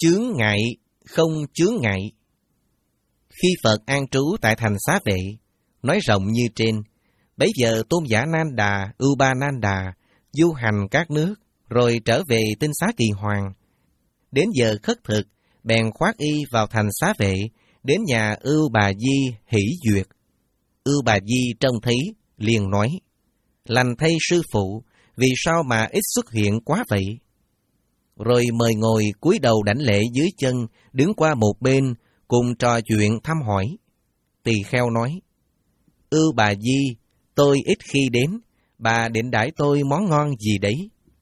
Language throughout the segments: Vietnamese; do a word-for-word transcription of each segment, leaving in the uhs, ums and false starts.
chướng ngại, không chướng ngại. Khi Phật an trú tại thành Xá Vệ, nói rộng như trên, bấy giờ tôn giả Nan Đà, Ưu Ba Nan Đà du hành các nước, rồi trở về Tinh Xá Kỳ Hoàng. Đến giờ khất thực, bèn khoác y vào thành Xá Vệ, đến nhà Ưu Bà Di hỷ duyệt. Ưu Bà Di trông thấy, liền nói: lành thay sư phụ, vì sao mà ít xuất hiện quá vậy? Rồi mời ngồi cúi đầu đảnh lễ dưới chân, đứng qua một bên, cùng trò chuyện thăm hỏi. Tỳ kheo nói: Ưu Bà Di, tôi ít khi đến, bà định đãi tôi món ngon gì đấy?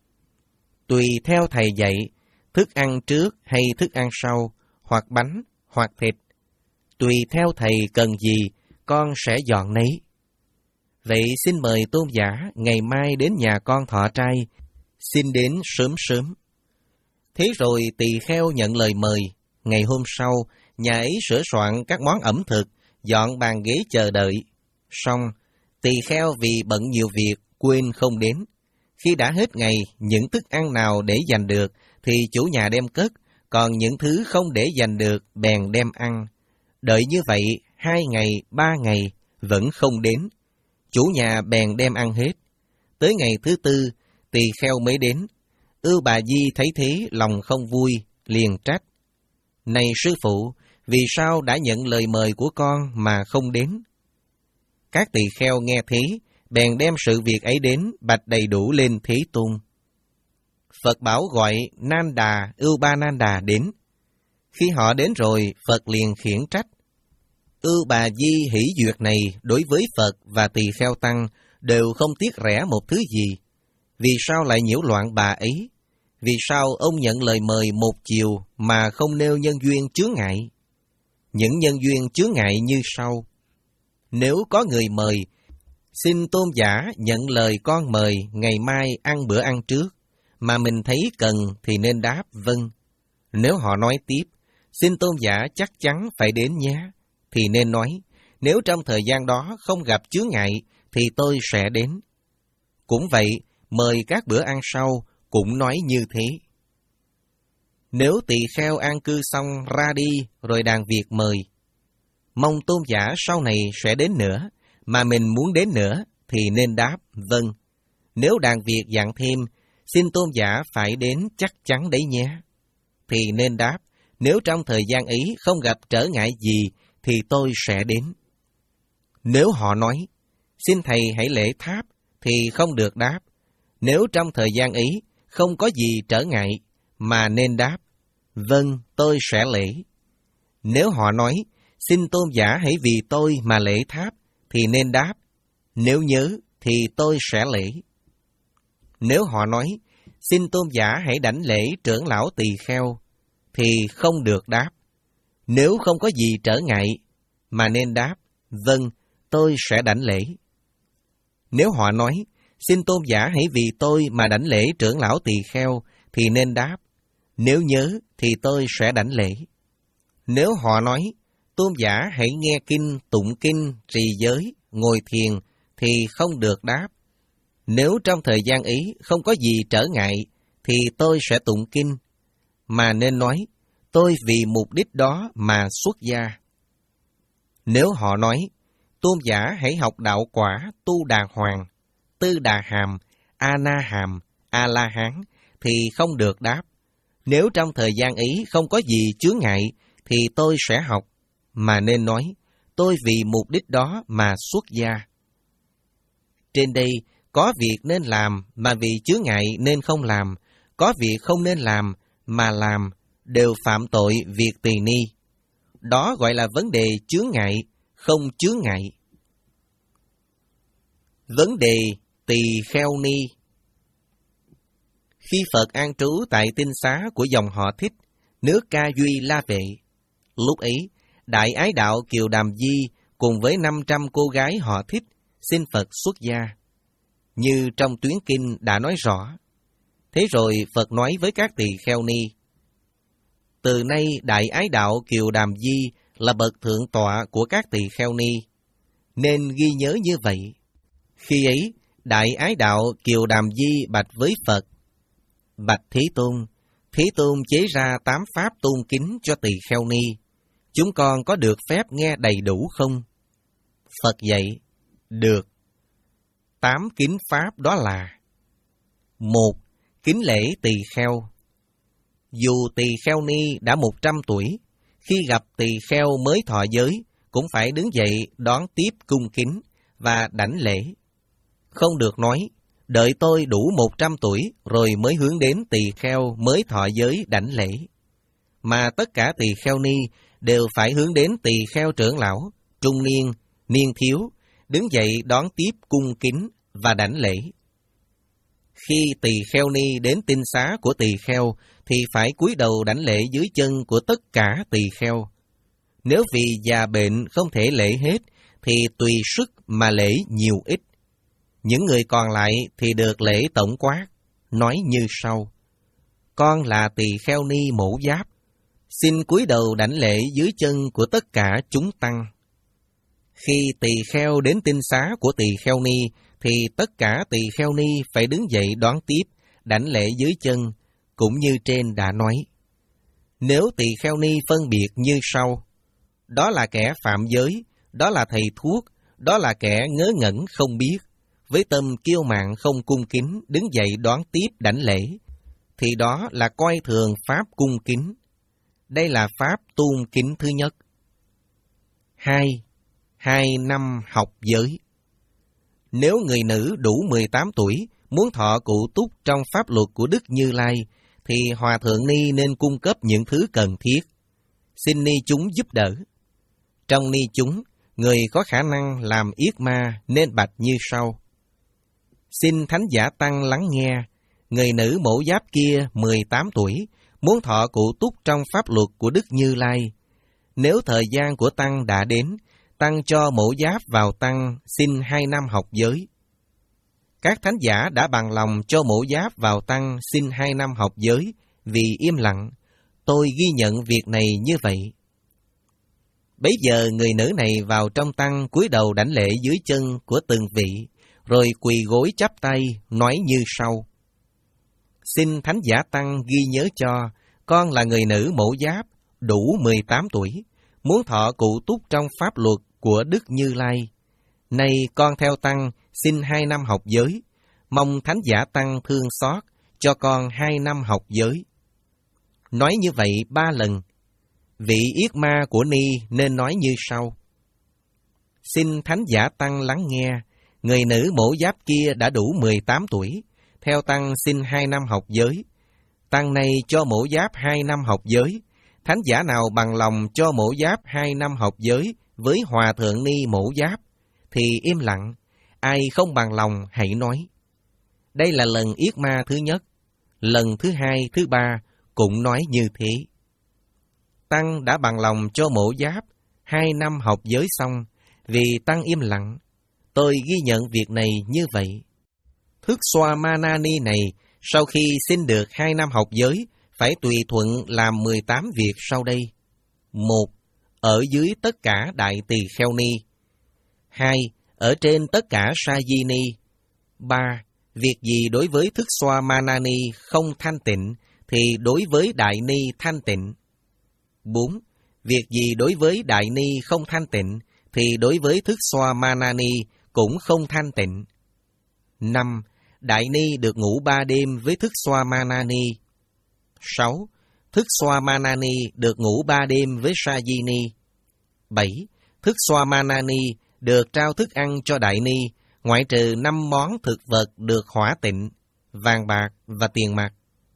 Tùy theo thầy dạy, thức ăn trước hay thức ăn sau, hoặc bánh, hoặc thịt. Tùy theo thầy cần gì, con sẽ dọn nấy. Vậy xin mời tôn giả ngày mai đến nhà con thọ trai, xin đến sớm sớm. Thế rồi tỳ kheo nhận lời mời. Ngày hôm sau, nhà ấy sửa soạn các món ẩm thực, dọn bàn ghế chờ đợi. Xong, tỳ kheo vì bận nhiều việc, quên không đến. Khi đã hết ngày, những thức ăn nào để dành được, thì chủ nhà đem cất, còn những thứ không để dành được, bèn đem ăn. Đợi như vậy, hai ngày, ba ngày, vẫn không đến. Chủ nhà bèn đem ăn hết. Tới ngày thứ tư, tỳ kheo mới đến. Ưu Bà Di thấy thế, lòng không vui, liền trách: này sư phụ, vì sao đã nhận lời mời của con mà không đến? Các tỳ kheo nghe thế, bèn đem sự việc ấy đến, bạch đầy đủ lên Thế Tôn. Phật bảo gọi Nan Đà, Ưu Ba Nan Đà đến. Khi họ đến rồi, Phật liền khiển trách: Ưu Bà Di hỷ duyệt này đối với Phật và tỳ kheo tăng đều không tiếc rẻ một thứ gì. Vì sao lại nhiễu loạn bà ấy? Vì sao ông nhận lời mời một chiều mà không nêu nhân duyên chướng ngại? Những nhân duyên chướng ngại như sau. Nếu có người mời, xin tôn giả nhận lời con mời ngày mai ăn bữa ăn trước, mà mình thấy cần thì nên đáp vâng. Nếu họ nói tiếp, xin tôn giả chắc chắn phải đến nhé, thì nên nói, nếu trong thời gian đó không gặp chướng ngại, thì tôi sẽ đến. Cũng vậy, mời các bữa ăn sau, cũng nói như thế. Nếu tỳ kheo an cư xong ra đi, rồi đàn việc mời, mong tôn giả sau này sẽ đến nữa, mà mình muốn đến nữa, thì nên đáp vâng. Nếu đàn việc dặn thêm, xin tôn giả phải đến chắc chắn đấy nhé, thì nên đáp, nếu trong thời gian ấy không gặp trở ngại gì, thì tôi sẽ đến. Nếu họ nói, xin thầy hãy lễ tháp, thì không được đáp. Nếu trong thời gian ấy không có gì trở ngại, mà nên đáp, vâng, tôi sẽ lễ. Nếu họ nói, xin tôn giả hãy vì tôi mà lễ tháp, thì nên đáp, nếu nhớ thì tôi sẽ lễ. Nếu họ nói, xin tôn giả hãy đảnh lễ trưởng lão tỳ kheo, thì không được đáp. Nếu không có gì trở ngại, mà nên đáp, vâng, tôi sẽ đảnh lễ. Nếu họ nói, xin tôn giả hãy vì tôi mà đảnh lễ trưởng lão tỳ kheo, thì nên đáp, nếu nhớ thì tôi sẽ đảnh lễ. Nếu họ nói, tôn giả hãy nghe kinh, tụng kinh, trì giới, ngồi thiền, thì không được đáp. Nếu trong thời gian ấy không có gì trở ngại, thì tôi sẽ tụng kinh, mà nên nói, tôi vì mục đích đó mà xuất gia. Nếu họ nói, tôn giả hãy học đạo quả Tu Đà Hoàng, Tư Đà Hàm, A Na Hàm, A La Hán, thì không được đáp. Nếu trong thời gian ấy không có gì chướng ngại, thì tôi sẽ học, mà nên nói, tôi vì mục đích đó mà xuất gia. Trên đây, có việc nên làm mà vì chướng ngại nên không làm, có việc không nên làm mà làm, đều phạm tội việc tỳ ni. Đó gọi là vấn đề chướng ngại, không chướng ngại. Vấn đề tỳ kheo ni. Khi Phật an trú tại tinh xá của dòng họ Thích, nước Ca Duy La Vệ, lúc ấy, Đại Ái Đạo Kiều Đàm Di cùng với năm trăm cô gái họ Thích xin Phật xuất gia, như trong tuyến kinh đã nói rõ. Thế rồi Phật nói với các tỳ kheo ni, từ nay Đại Ái Đạo Kiều Đàm Di là bậc thượng tọa của các tỳ kheo ni, nên ghi nhớ như vậy. Khi ấy, Đại Ái Đạo Kiều Đàm Di bạch với Phật, bạch Thế Tôn, Thế Tôn chế ra tám pháp tôn kính cho tỳ kheo ni. Chúng con có được phép nghe đầy đủ không? Phật dạy, được. Tám kính pháp đó là: một. Kính lễ tỳ kheo. Dù tỳ kheo ni đã một trăm tuổi, khi gặp tỳ kheo mới thọ giới, cũng phải đứng dậy đón tiếp cung kính và đảnh lễ. Không được nói, đợi tôi đủ một trăm tuổi rồi mới hướng đến tỳ kheo mới thọ giới đảnh lễ. Mà tất cả tỳ kheo ni đều phải hướng đến tỳ kheo trưởng lão, trung niên, niên thiếu, đứng dậy đón tiếp cung kính và đảnh lễ. Khi tỳ kheo ni đến tinh xá của tỳ kheo thì phải cúi đầu đảnh lễ dưới chân của tất cả tỳ kheo. Nếu vì già bệnh không thể lễ hết thì tùy sức mà lễ nhiều ít. Những người còn lại thì được lễ tổng quát, nói như sau: Con là tỳ kheo ni Mổ Giáp, xin cúi đầu đảnh lễ dưới chân của tất cả chúng tăng. Khi tỳ kheo đến tinh xá của tỳ kheo ni thì tất cả tỳ kheo ni phải đứng dậy đón tiếp, đảnh lễ dưới chân, cũng như trên đã nói. Nếu tỳ kheo ni phân biệt như sau: đó là kẻ phạm giới, đó là thầy thuốc, đó là kẻ ngớ ngẩn không biết, với tâm kiêu mạn không cung kính đứng dậy đón tiếp đảnh lễ, thì đó là coi thường pháp cung kính. Đây là pháp tôn kính thứ nhất. Hai. Hai năm học giới. Nếu người nữ đủ mười tám tuổi, muốn thọ cụ túc trong pháp luật của Đức Như Lai, thì Hòa Thượng Ni nên cung cấp những thứ cần thiết. Xin ni chúng giúp đỡ. Trong ni chúng, người có khả năng làm yết ma nên bạch như sau: Xin Thánh Giả Tăng lắng nghe, người nữ Mổ Giáp kia mười tám tuổi, muốn thọ cụ túc trong pháp luật của Đức Như Lai. Nếu thời gian của Tăng đã đến, Tăng cho Mổ Giáp vào Tăng xin hai năm học giới. Các thánh giả đã bằng lòng cho Mổ Giáp vào Tăng xin hai năm học giới vì im lặng. Tôi ghi nhận việc này như vậy. Bấy giờ người nữ này vào trong Tăng cúi đầu đảnh lễ dưới chân của từng vị, rồi quỳ gối chắp tay nói như sau: Xin Thánh Giả Tăng ghi nhớ cho, con là người nữ Mổ Giáp, đủ mười tám tuổi, muốn thọ cụ túc trong pháp luật của Đức Như Lai. Nay con theo Tăng xin hai năm học giới, mong Thánh Giả Tăng thương xót, cho con hai năm học giới. Nói như vậy ba lần. Vị yết ma của Ni nên nói như sau: Xin Thánh Giả Tăng lắng nghe, người nữ Mổ Giáp kia đã đủ mười tám tuổi, theo Tăng xin hai năm học giới. Tăng này cho Mổ Giáp hai năm học giới. Thánh giả nào bằng lòng cho Mổ Giáp hai năm học giới với Hòa Thượng Ni Mổ Giáp, thì im lặng. Ai không bằng lòng hãy nói. Đây là lần yết ma thứ nhất. Lần thứ hai, thứ ba cũng nói như thế. Tăng đã bằng lòng cho Mổ Giáp hai năm học giới xong, vì Tăng im lặng. Tôi ghi nhận việc này như vậy. Thức Xoa Manani này sau khi xin được hai năm học giới, phải tùy thuận làm mười tám việc sau đây. Một. Ở dưới tất cả đại tỳ kheo ni. Hai. Ở trên tất cả sa di ni. Ba. Việc gì đối với Thức Xoa Manani không thanh tịnh, thì đối với đại ni thanh tịnh. Bốn. Việc gì đối với đại ni không thanh tịnh, thì đối với Thức Xoa Manani cũng không thanh tịnh. Năm. Đại ni được ngủ ba đêm với Thức Xoa Manani. Sáu. Thức Xoa Manani được ngủ ba đêm với Sa Di Ni. Bảy. Thức Xoa Manani được trao thức ăn cho Đại Ni, ngoại trừ năm món thực vật được hỏa tịnh, vàng bạc và tiền mặt.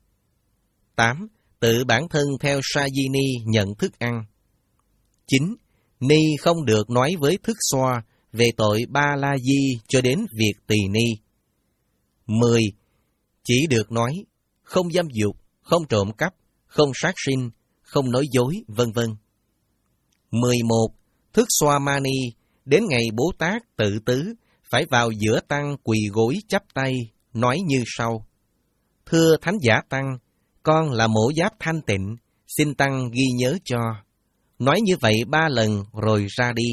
Tám. Tự bản thân theo Sa Di Ni nhận thức ăn. Chín. Ni không được nói với Thức Xoa về tội Ba La Di cho đến việc tỳ ni. Mười. Chỉ được nói, không dâm dục, không trộm cắp, không sát sinh, không nói dối, vân vân. Mười một. Thức Xoa Mani, đến ngày Bố Tát tự tứ, phải vào giữa Tăng quỳ gối chắp tay, nói như sau: Thưa Thánh Giả Tăng, con là Mổ Giáp thanh tịnh, xin Tăng ghi nhớ cho. Nói như vậy ba lần rồi ra đi.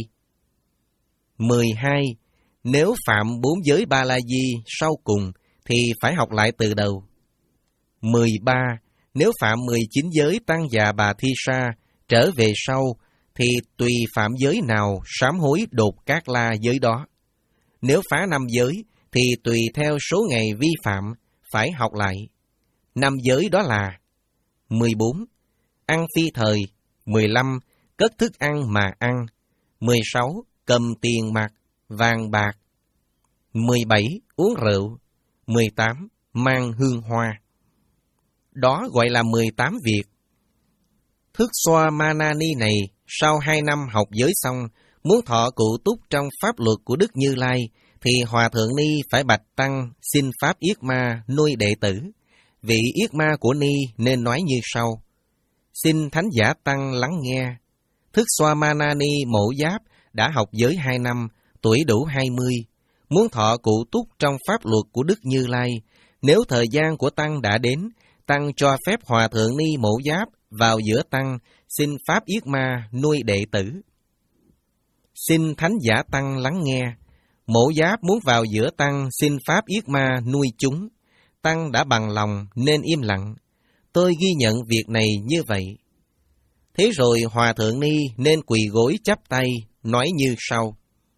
Mười hai. Nếu phạm bốn giới Ba La Di sau cùng, thì phải học lại từ đầu. Mười ba. Nếu phạm mười chín giới Tăng Già Bà Thi Sa trở về sau, thì tùy phạm giới nào sám hối đột Cát La giới đó. Nếu phá năm giới, thì tùy theo số ngày vi phạm, phải học lại. Năm giới đó là: mười bốn. Ăn phi thời. mười lăm. Cất thức ăn mà ăn. mười sáu. Cầm tiền mặt, vàng bạc. mười bảy. Uống rượu. mười tám. Mang hương hoa. Đó gọi là mười tám việc. Thức Xoa Manani này, sau hai năm học giới xong, muốn thọ cụ túc trong pháp luật của Đức Như Lai, thì Hòa Thượng Ni phải bạch Tăng xin Pháp Yết Ma nuôi đệ tử. Vị Yết Ma của Ni nên nói như sau: Xin Thánh Giả Tăng lắng nghe. Thức Xoa Manani Mổ Giáp đã học giới hai năm, tuổi đủ hai mươi, muốn thọ cụ túc trong pháp luật của Đức Như Lai. Nếu thời gian của Tăng đã đến, Tăng cho phép Hòa Thượng Ni Mổ Giáp vào giữa Tăng xin Pháp Yết Ma nuôi đệ tử. Xin Thánh Giả Tăng lắng nghe. Mổ Giáp muốn vào giữa Tăng xin Pháp Yết Ma nuôi chúng. Tăng đã bằng lòng nên im lặng. Tôi ghi nhận việc này như vậy. Thế rồi Hòa Thượng Ni nên quỳ gối chắp tay, nói như sau: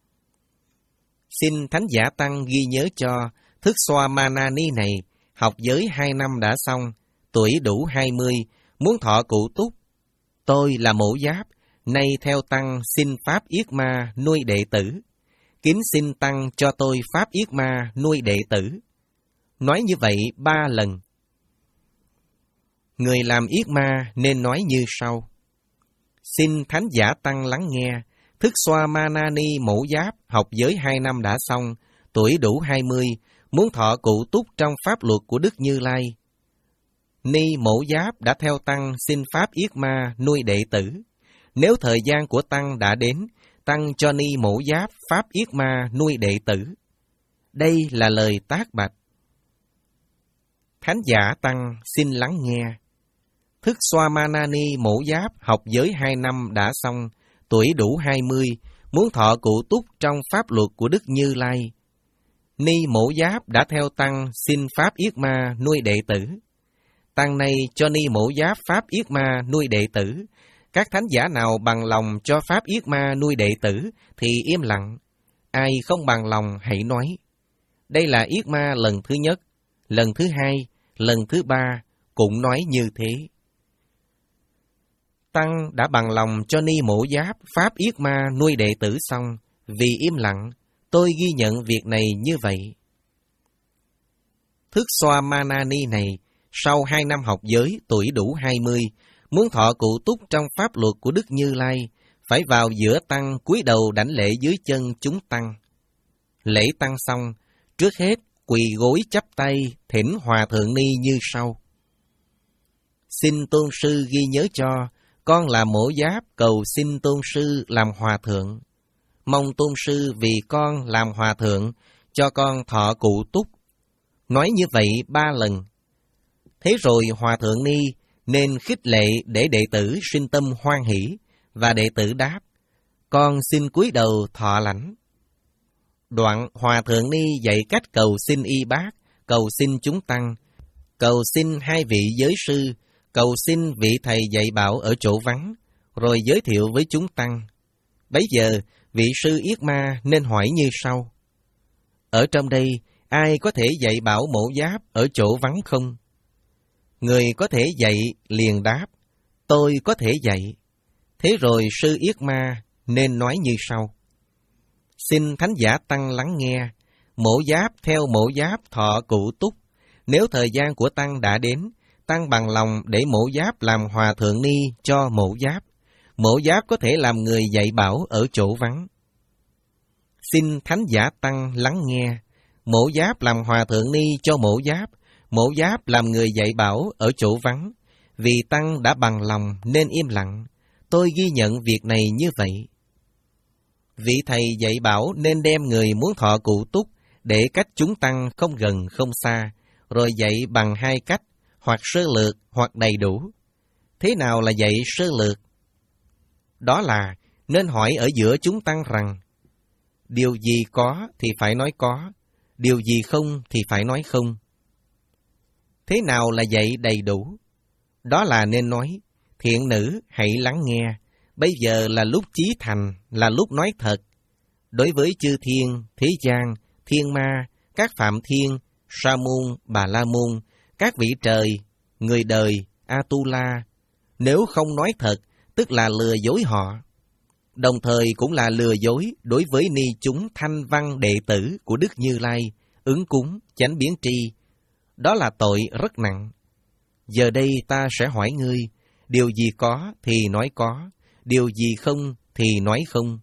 Xin Thánh Giả Tăng ghi nhớ cho, Thức Xoa Manani này học giới hai năm đã xong, tuổi đủ hai mươi, muốn thọ cụ túc. Tôi là Mổ Giáp, nay theo Tăng xin Pháp Yết Ma nuôi đệ tử. Kính xin Tăng cho tôi Pháp Yết Ma nuôi đệ tử. Nói như vậy ba lần. Người làm Yết Ma nên nói như sau: Xin Thánh Giả Tăng lắng nghe. Thức Xoa Manani Mổ Giáp học giới hai năm đã xong, tuổi đủ hai mươi, muốn thọ cụ túc trong pháp luật của Đức Như Lai. Ni Mổ Giáp đã theo Tăng xin Pháp Yết Ma nuôi đệ tử. Nếu thời gian của Tăng đã đến, Tăng cho Ni Mổ Giáp Pháp Yết Ma nuôi đệ tử. Đây là lời tác bạch. Thánh Giả Tăng xin lắng nghe. Thức Xoa Manani Mổ Giáp học giới hai năm đã xong, tuổi đủ hai mươi, muốn thọ cụ túc trong pháp luật của Đức Như Lai. Ni Mổ Giáp đã theo Tăng xin Pháp Yết Ma nuôi đệ tử. Tăng này cho Ni Mổ Giáp Pháp Yết Ma nuôi đệ tử. Các thánh giả nào bằng lòng cho Pháp Yết Ma nuôi đệ tử thì im lặng. Ai không bằng lòng hãy nói. Đây là Yết Ma lần thứ nhất, lần thứ hai, lần thứ ba cũng nói như thế. Tăng đã bằng lòng cho Ni Mổ Giáp Pháp Yết Ma nuôi đệ tử xong, vì im lặng, tôi ghi nhận việc này như vậy. Thức Xoa Manani này, sau hai năm học giới, tuổi đủ hai mươi, muốn thọ cụ túc trong pháp luật của Đức Như Lai, phải vào giữa Tăng cúi đầu đảnh lễ dưới chân chúng Tăng. Lễ Tăng xong, trước hết quỳ gối chắp tay thỉnh Hòa Thượng Ni như sau: Xin Tôn Sư ghi nhớ cho, con là Mổ Giáp cầu xin Tôn Sư làm Hòa Thượng. Mong Tôn Sư vì con làm Hòa Thượng, cho con thọ cụ túc. Nói như vậy ba lần. Thế rồi Hòa Thượng Ni nên khích lệ để đệ tử sinh tâm hoan hỷ, và đệ tử đáp: Con xin cúi đầu thọ lãnh. Đoạn Hòa Thượng Ni dạy cách cầu xin y bác, cầu xin chúng Tăng, cầu xin hai vị giới sư, cầu xin vị thầy dạy bảo ở chỗ vắng, rồi giới thiệu với chúng Tăng. Bấy giờ, vị sư Yết Ma nên hỏi như sau: Ở trong đây, ai có thể dạy bảo Mổ Giáp ở chỗ vắng không? Người có thể dạy liền đáp: Tôi có thể dạy. Thế rồi sư Yết Ma nên nói như sau: Xin Thánh Giả Tăng lắng nghe. Mổ Giáp theo Mổ Giáp thọ cụ túc. Nếu thời gian của Tăng đã đến, Tăng bằng lòng để Mổ Giáp làm Hòa Thượng Ni cho Mổ Giáp. Mổ Giáp có thể làm người dạy bảo ở chỗ vắng. Xin Thánh Giả Tăng lắng nghe. Mổ Giáp làm Hòa Thượng Ni cho Mổ Giáp. Mổ Giáp làm người dạy bảo ở chỗ vắng. Vì Tăng đã bằng lòng nên im lặng. Tôi ghi nhận việc này như vậy. Vị thầy dạy bảo nên đem người muốn thọ cụ túc để cách chúng Tăng không gần không xa, rồi dạy bằng hai cách, hoặc sơ lược hoặc đầy đủ. Thế nào là dạy sơ lược? Đó là nên hỏi ở giữa chúng Tăng rằng: Điều gì có thì phải nói có, điều gì không thì phải nói không. Thế nào là dạy đầy đủ? Đó là nên nói, thiện nữ hãy lắng nghe, bây giờ là lúc chí thành, là lúc nói thật. Đối với chư thiên, thế gian, thiên ma, các phạm thiên, sa môn, bà la môn, các vị trời, người đời, Atula, nếu không nói thật, tức là lừa dối họ. Đồng thời cũng là lừa dối đối với ni chúng thanh văn đệ tử của Đức Như Lai, ứng cúng, chánh biến tri. Đó là tội rất nặng. Giờ đây ta sẽ hỏi ngươi, điều gì có thì nói có, điều gì không thì nói không.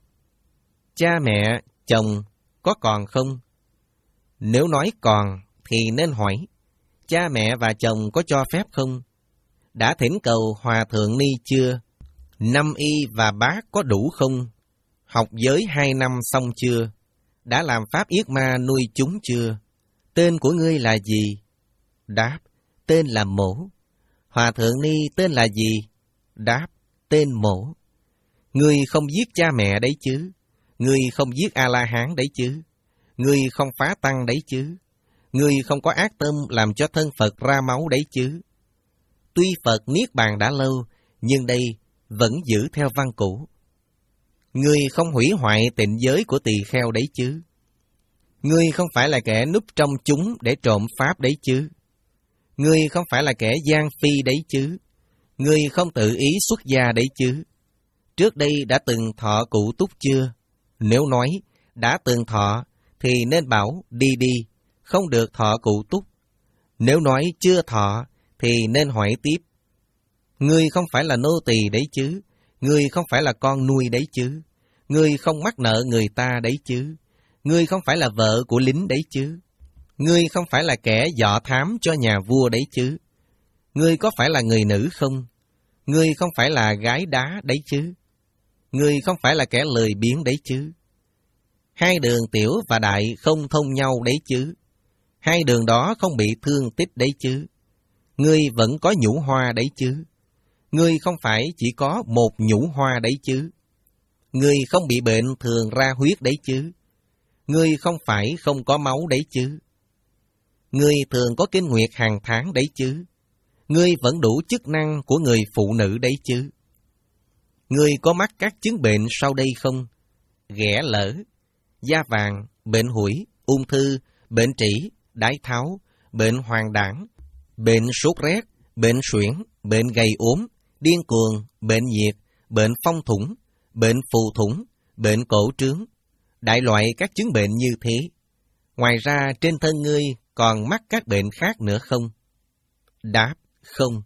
Cha mẹ, chồng có còn không? Nếu nói còn thì nên hỏi, cha mẹ và chồng có cho phép không? Đã thỉnh cầu hòa thượng ni chưa? Năm y và bát có đủ không? Học giới hai năm xong chưa? Đã làm pháp yết ma nuôi chúng chưa? Tên của ngươi là gì? Đáp, tên là Mổ. Hòa thượng ni tên là gì? Đáp, tên Mổ. Ngươi không giết cha mẹ đấy chứ? Ngươi không giết A-la-hán đấy chứ? Ngươi không phá tăng đấy chứ? Ngươi không có ác tâm làm cho thân Phật ra máu đấy chứ? Tuy Phật niết bàn đã lâu, nhưng đây vẫn giữ theo văn cũ. Ngươi không hủy hoại tịnh giới của tỳ kheo đấy chứ? Ngươi không phải là kẻ núp trong chúng để trộm pháp đấy chứ? Ngươi không phải là kẻ gian phi đấy chứ? Ngươi không tự ý xuất gia đấy chứ? Trước đây đã từng thọ cụ túc chưa? Nếu nói đã từng thọ, thì nên bảo đi đi, không được thọ cụ túc. Nếu nói chưa thọ, thì nên hỏi tiếp. Ngươi không phải là nô tỳ đấy chứ? Ngươi không phải là con nuôi đấy chứ? Ngươi không mắc nợ người ta đấy chứ? Ngươi không phải là vợ của lính đấy chứ? Ngươi không phải là kẻ dọ thám cho nhà vua đấy chứ? Ngươi có phải là người nữ không? Ngươi không phải là gái đá đấy chứ? Ngươi không phải là kẻ lười biếng đấy chứ? Hai đường tiểu và đại không thông nhau đấy chứ? Hai đường đó không bị thương tích đấy chứ? Ngươi vẫn có nhũ hoa đấy chứ? Ngươi không phải chỉ có một nhũ hoa đấy chứ? Ngươi không bị bệnh thường ra huyết đấy chứ? Ngươi không phải không có máu đấy chứ? Ngươi thường có kinh nguyệt hàng tháng đấy chứ? Ngươi vẫn đủ chức năng của người phụ nữ đấy chứ? Ngươi có mắc các chứng bệnh sau đây không? Ghẻ lở, da vàng, bệnh hủi, ung thư, bệnh trĩ, đái tháo, bệnh hoàng đảng, bệnh sốt rét, bệnh suyễn, bệnh gầy ốm, điên cuồng, bệnh nhiệt, bệnh phong thủng, bệnh phù thủng, bệnh cổ trướng, đại loại các chứng bệnh như thế. Ngoài ra trên thân ngươi còn mắc các bệnh khác nữa không? Đáp, không.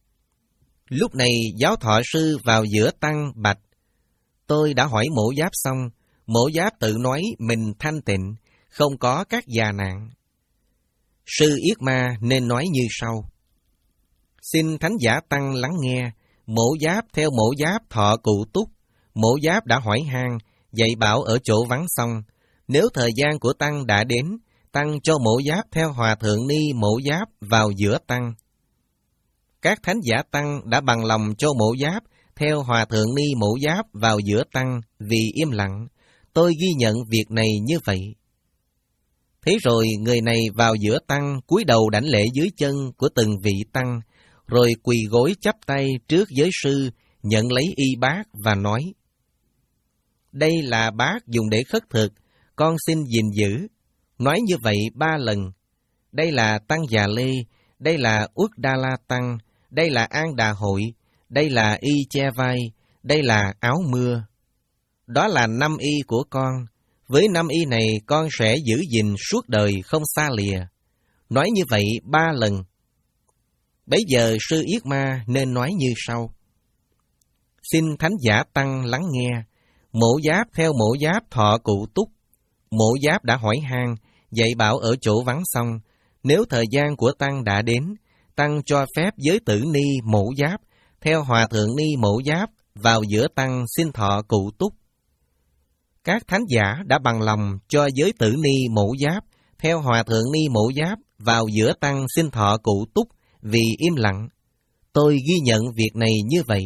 Lúc này giáo thọ sư vào giữa tăng bạch, tôi đã hỏi Mổ Giáp xong, Mổ Giáp tự nói mình thanh tịnh, không có các già nạn. Sư Yết Ma nên nói như sau. Xin thánh giả tăng lắng nghe, Mổ Giáp theo Mổ Giáp thọ cụ túc, Mổ Giáp đã hỏi han, dạy bảo ở chỗ vắng xong, nếu thời gian của tăng đã đến, tăng cho Mổ Giáp theo hòa thượng ni Mổ Giáp vào giữa tăng. Các thánh giả tăng đã bằng lòng cho Mổ Giáp theo hòa thượng ni Mổ Giáp vào giữa tăng vì im lặng. Tôi ghi nhận việc này như vậy. Thế rồi người này vào giữa tăng cúi đầu đảnh lễ dưới chân của từng vị tăng, rồi quỳ gối chắp tay trước giới sư, nhận lấy y bát và nói: Đây là bát dùng để khất thực, con xin gìn giữ. Nói như vậy ba lần. Đây là tăng già lê, đây là Uất Đa La tăng, đây là An Đà hội, đây là y che vai, đây là áo mưa. Đó là năm y của con. Với năm y này con sẽ giữ gìn suốt đời không xa lìa. Nói như vậy ba lần. Bấy giờ sư Yết Ma nên nói như sau. Xin thánh giả tăng lắng nghe. Mổ Giáp theo Mổ Giáp thọ cụ túc. Mổ Giáp đã hỏi han, dạy bảo ở chỗ vắng xong. Nếu thời gian của tăng đã đến, tăng cho phép giới tử ni Mổ Giáp theo hòa thượng ni Mổ Giáp vào giữa tăng xin thọ cụ túc. Các thánh giả đã bằng lòng cho giới tử ni Mổ Giáp theo hòa thượng ni Mổ Giáp vào giữa tăng xin thọ cụ túc vì im lặng. Tôi ghi nhận việc này như vậy.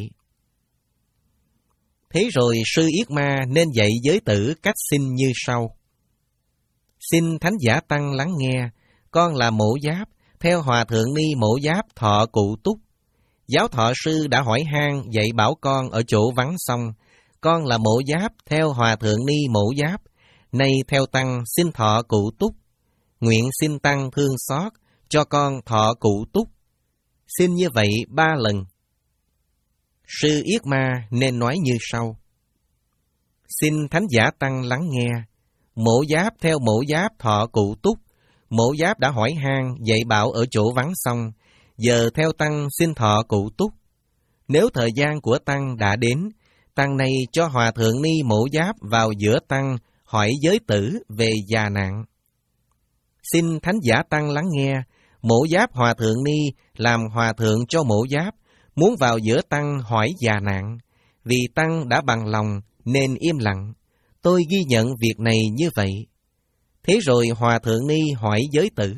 Thế rồi sư Yết Ma nên dạy giới tử cách xin như sau. Xin thánh giả tăng lắng nghe, con là Mổ Giáp theo hòa thượng ni Mổ Giáp thọ cụ túc. Giáo thọ sư đã hỏi han dạy bảo con ở chỗ vắng xong, con là Mổ Giáp theo Hòa Thượng Ni Mổ Giáp, nay theo Tăng xin thọ cụ túc. Nguyện xin Tăng thương xót, cho con thọ cụ túc. Xin như vậy ba lần. Sư Yết Ma nên nói như sau. Xin Thánh Giả Tăng lắng nghe. Mổ Giáp theo Mổ Giáp thọ cụ túc. Mổ Giáp đã hỏi han dạy bảo ở chỗ vắng xong, giờ theo Tăng xin thọ cụ túc. Nếu thời gian của Tăng đã đến, Tăng này cho Hòa Thượng Ni Mổ Giáp vào giữa Tăng hỏi giới tử về già nạn. Xin Thánh Giả Tăng lắng nghe. Mổ Giáp Hòa Thượng Ni làm Hòa Thượng cho Mổ Giáp, muốn vào giữa Tăng hỏi già nạn. Vì Tăng đã bằng lòng nên im lặng. Tôi ghi nhận việc này như vậy. Thế rồi Hòa Thượng Ni hỏi giới tử.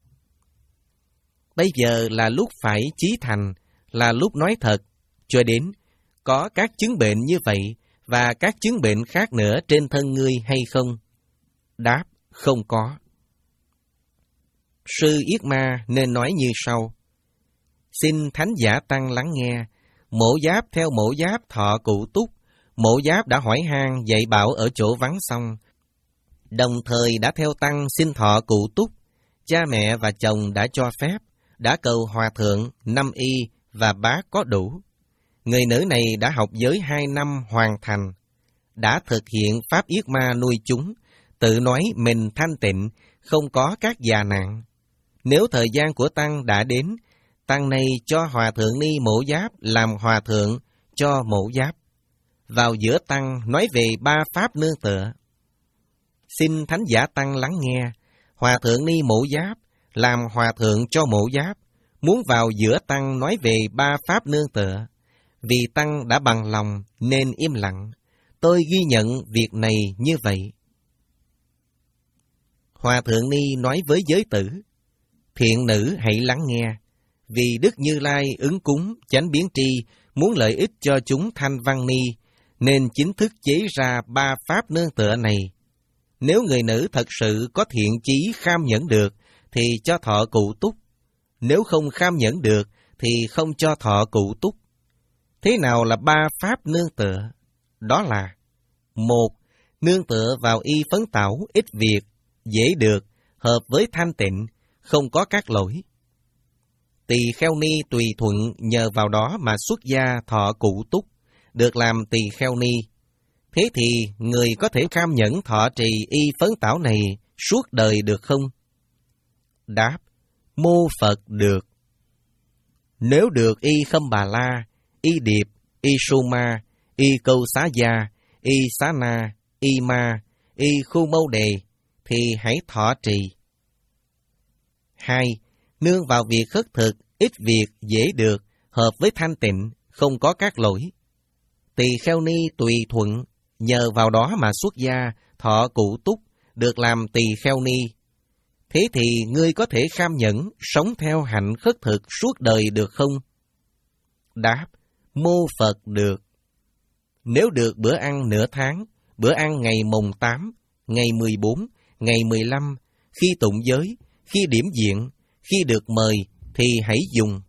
Bây giờ là lúc phải chí thành, là lúc nói thật, cho đến có các chứng bệnh như vậy và các chứng bệnh khác nữa trên thân ngươi hay không? Đáp, không có. Sư Yết Ma nên nói như sau. Xin Thánh Giả Tăng lắng nghe. Mổ Giáp theo Mổ Giáp thọ cụ túc. Mổ Giáp đã hỏi han dạy bảo ở chỗ vắng xong, đồng thời đã theo Tăng xin thọ cụ túc. Cha mẹ và chồng đã cho phép, đã cầu Hòa Thượng, năm y và bá có đủ. Người nữ này đã học giới hai năm hoàn thành, đã thực hiện pháp Yết Ma nuôi chúng, tự nói mình thanh tịnh, không có các già nạn. Nếu thời gian của Tăng đã đến, Tăng này cho Hòa Thượng Ni Mổ Giáp làm Hòa Thượng cho Mổ Giáp. Vào giữa Tăng nói về ba pháp nương tựa. Xin Thánh Giả Tăng lắng nghe. Hòa Thượng Ni Mổ Giáp làm Hòa Thượng cho Mổ Giáp, muốn vào giữa Tăng nói về ba pháp nương tựa. Vì Tăng đã bằng lòng nên im lặng. Tôi ghi nhận việc này như vậy. Hòa Thượng Ni nói với giới tử. Thiện nữ hãy lắng nghe. Vì Đức Như Lai ứng cúng chánh biến tri muốn lợi ích cho chúng thanh văn ni, nên chính thức chế ra ba pháp nương tựa này. Nếu người nữ thật sự có thiện chí kham nhẫn được, thì cho thọ cụ túc. Nếu không kham nhẫn được, thì không cho thọ cụ túc. Thế nào là ba pháp nương tựa? Đó là: một. Nương tựa vào y phấn tảo, ít việc, dễ được, hợp với thanh tịnh, không có các lỗi. Tỳ kheo ni tùy thuận nhờ vào đó mà xuất gia thọ cụ túc, được làm tỳ kheo ni. Thế thì người có thể kham nhẫn thọ trì y phấn tảo này suốt đời được không? Đáp, mô Phật được. Nếu được y Khâm Bà La, y Điệp, y Suma, y Câu Xá Gia, y Xá Na, y Ma, y Khu Mâu Đề, thì hãy thọ trì. Hai. Nương vào việc khất thực, ít việc, dễ được, hợp với thanh tịnh, không có các lỗi. Tỳ kheo ni tùy thuận, nhờ vào đó mà xuất gia, thọ cụ túc, được làm tỳ kheo ni. Thế thì ngươi có thể kham nhẫn, sống theo hạnh khất thực suốt đời được không? Đáp, mô Phật được. Nếu được bữa ăn nửa tháng, bữa ăn ngày mồng tám, ngày mười bốn, ngày mười lăm, khi tụng giới, khi điểm diện, khi được mời, thì hãy dùng.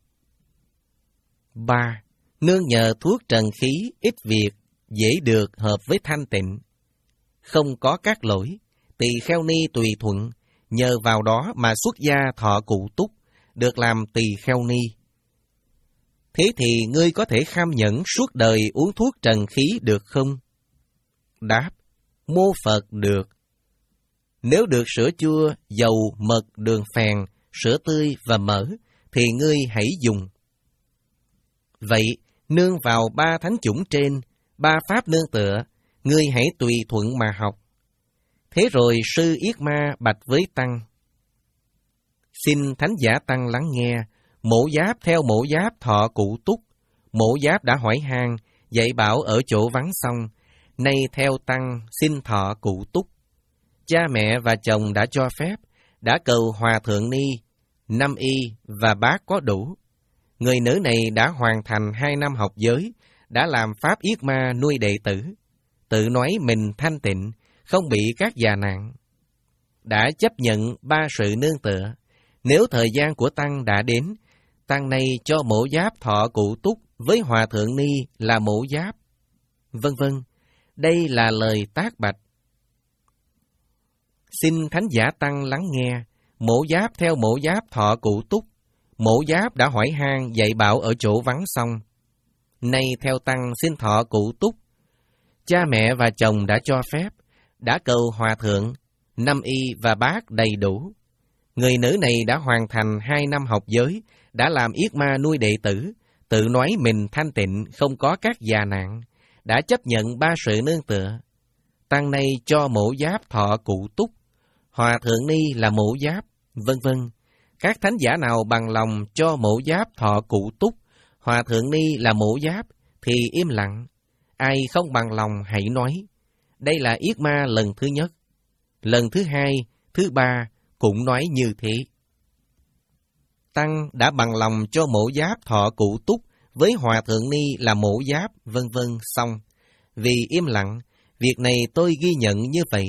Ba. Nương nhờ thuốc trần khí, ít việc, dễ được, hợp với thanh tịnh, không có các lỗi. Tỳ kheo ni tùy thuận, nhờ vào đó mà xuất gia thọ cụ túc, được làm tỳ kheo ni. Thế thì ngươi có thể kham nhẫn suốt đời uống thuốc trần khí được không? Đáp, mô Phật được. Nếu được sữa chua, dầu, mật, đường phèn, sữa tươi và mỡ, thì ngươi hãy dùng. Vậy, nương vào ba thánh chủng trên, ba pháp nương tựa, ngươi hãy tùy thuận mà học. Thế rồi sư Yết Ma bạch với Tăng. Xin Thánh Giả Tăng lắng nghe. Mổ Giáp theo Mổ Giáp thọ cụ túc. Mổ Giáp đã hỏi han dạy bảo ở chỗ vắng xong, nay theo Tăng xin thọ cụ túc. Cha mẹ và chồng đã cho phép, đã cầu Hòa Thượng Ni, năm y và bác có đủ. Người nữ này đã hoàn thành hai năm học giới, đã làm pháp Yết Ma nuôi đệ tử, tự nói mình thanh tịnh, không bị các già nạn. Đã chấp nhận ba sự nương tựa. Nếu thời gian của Tăng đã đến, Tăng này cho Mổ Giáp thọ Cụ Túc với Hòa Thượng Ni là Mổ Giáp, vân vân. Đây là lời tác bạch. Xin Thánh giả Tăng lắng nghe. Mổ Giáp theo Mổ Giáp thọ Cụ Túc. Mổ Giáp đã hỏi han dạy bảo ở chỗ vắng xong. Nay theo Tăng xin thọ Cụ Túc. Cha mẹ và chồng đã cho phép, đã cầu Hòa Thượng, năm y và bát đầy đủ. Người nữ này đã hoàn thành hai năm học giới, đã làm yết ma nuôi đệ tử, tự nói mình thanh tịnh, không có các già nạn, đã chấp nhận ba sự nương tựa. Tăng này cho Mổ Giáp thọ Cụ Túc, Hòa Thượng Ni là Mổ Giáp, vân vân. Các thánh giả nào bằng lòng cho Mổ Giáp thọ Cụ Túc, Hòa Thượng Ni là Mổ Giáp, thì im lặng. Ai không bằng lòng hãy nói. Đây là yết ma lần thứ nhất. Lần thứ hai, thứ ba cũng nói như thế. Tăng đã bằng lòng cho Mổ Giáp thọ Cụ Túc với Hòa Thượng Ni là Mổ Giáp, vân vân xong. Vì im lặng, việc này tôi ghi nhận như vậy.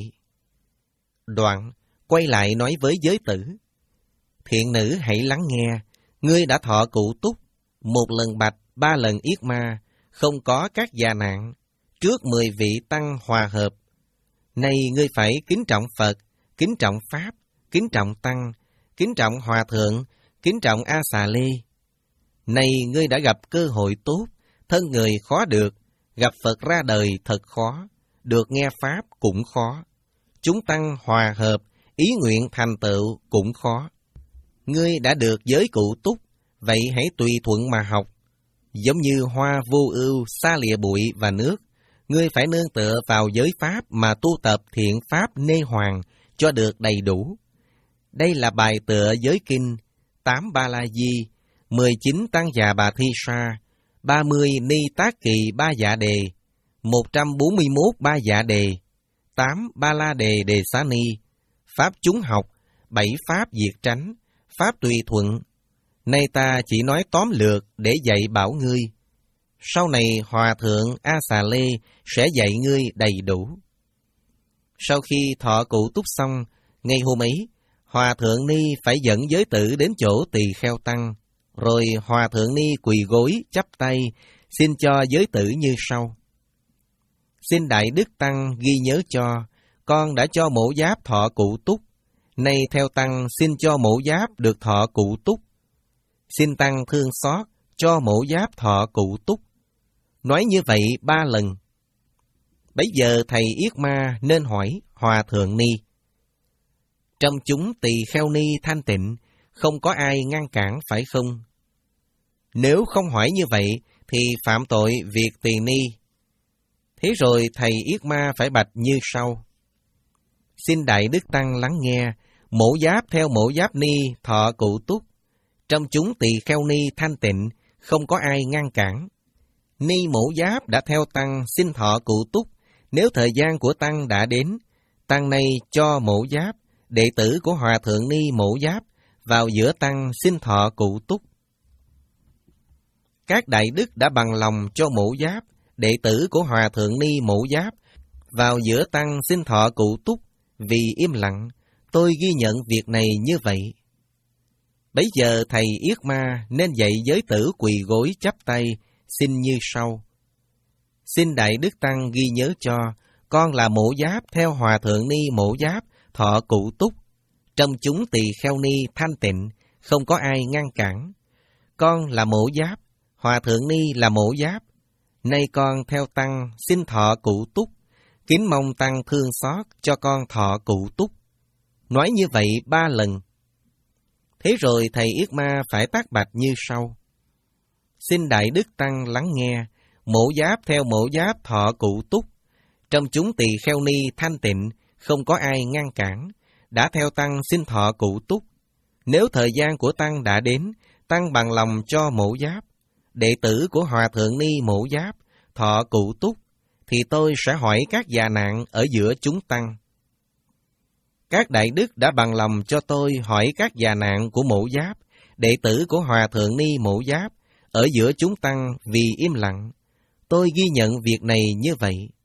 Đoạn, quay lại nói với giới tử. Thiện nữ hãy lắng nghe, ngươi đã thọ Cụ Túc, một lần bạch, ba lần yết ma, không có các già nạn, trước mười vị tăng hòa hợp. Nay ngươi phải kính trọng Phật, kính trọng Pháp, kính trọng Tăng, kính trọng Hòa Thượng, kính trọng A Xà Lê. Nay ngươi đã gặp cơ hội tốt, thân người khó được, gặp Phật ra đời thật khó, được nghe Pháp cũng khó. Chúng tăng hòa hợp, ý nguyện thành tựu cũng khó. Ngươi đã được giới Cụ Túc, vậy hãy tùy thuận mà học. Giống như hoa vô ưu, xa lìa bụi và nước, ngươi phải nương tựa vào giới Pháp mà tu tập thiện Pháp nê hoàng cho được đầy đủ. Đây là bài tựa giới kinh, tám Ba La Di, mười chín Tăng Già Bà Thi Sa, ba mươi Ni Tác Kỳ Ba Dạ Đề, một trăm bốn mươi mốt Ba Dạ Đề, tám Ba La Đề Đề Xá Ni, Pháp chúng học, bảy Pháp diệt tránh, Pháp tùy thuận. Nay ta chỉ nói tóm lược để dạy bảo ngươi. Sau này Hòa Thượng A Xà Lê sẽ dạy ngươi đầy đủ. Sau khi thọ Cụ Túc xong, ngày hôm ấy, Hòa Thượng Ni phải dẫn giới tử đến chỗ Tỳ Kheo Tăng, rồi Hòa Thượng Ni quỳ gối chắp tay, xin cho giới tử như sau. Xin Đại Đức Tăng ghi nhớ cho, con đã cho Mổ Giáp thọ Cụ Túc, nay theo Tăng xin cho Mổ Giáp được thọ Cụ Túc. Xin Tăng thương xót, cho Mổ Giáp thọ Cụ Túc. Nói như vậy ba lần. Bấy giờ thầy yết ma nên hỏi Hòa Thượng Ni. Trong chúng Tỳ Kheo Ni thanh tịnh, không có ai ngăn cản phải không? Nếu không hỏi như vậy, thì phạm tội việc tỳ ni. Thế rồi thầy yết ma phải bạch như sau. Xin Đại Đức Tăng lắng nghe, Mổ Giáp theo Mổ Giáp Ni thọ Cụ Túc. Trong chúng Tỳ Kheo Ni thanh tịnh, không có ai ngăn cản. Ni Mổ Giáp đã theo Tăng xin thọ Cụ Túc, nếu thời gian của Tăng đã đến, Tăng này cho Mổ Giáp, đệ tử của Hòa Thượng Ni Mổ Giáp, vào giữa Tăng xin thọ Cụ Túc. Các đại đức đã bằng lòng cho Mổ Giáp, đệ tử của Hòa Thượng Ni Mổ Giáp, vào giữa Tăng xin thọ Cụ Túc, vì im lặng, tôi ghi nhận việc này như vậy. Bấy giờ thầy yết ma nên dạy giới tử quỳ gối chắp tay, xin như sau. Xin Đại Đức Tăng ghi nhớ cho, con là Mổ Giáp theo Hòa Thượng Ni Mổ Giáp, thọ Cụ Túc. Trong chúng Tỳ Kheo Ni thanh tịnh, không có ai ngăn cản. Con là Mổ Giáp, Hòa Thượng Ni là Mổ Giáp. Nay con theo Tăng xin thọ Cụ Túc, kính mong Tăng thương xót cho con thọ Cụ Túc. Nói như vậy ba lần. Thế rồi thầy yết ma phải tác bạch như sau. Xin Đại Đức Tăng lắng nghe, Mổ Giáp theo Mổ Giáp thọ Cụ Túc. Trong chúng Tỳ Kheo Ni thanh tịnh, không có ai ngăn cản, đã theo Tăng xin thọ Cụ Túc. Nếu thời gian của Tăng đã đến, Tăng bằng lòng cho Mổ Giáp, đệ tử của Hòa Thượng Ni Mổ Giáp, thọ Cụ Túc, thì tôi sẽ hỏi các già nạn ở giữa chúng Tăng. Các đại đức đã bằng lòng cho tôi hỏi các già nạn của Mổ Giáp, đệ tử của Hòa Thượng Ni Mổ Giáp, ở giữa chúng Tăng vì im lặng. Tôi ghi nhận việc này như vậy.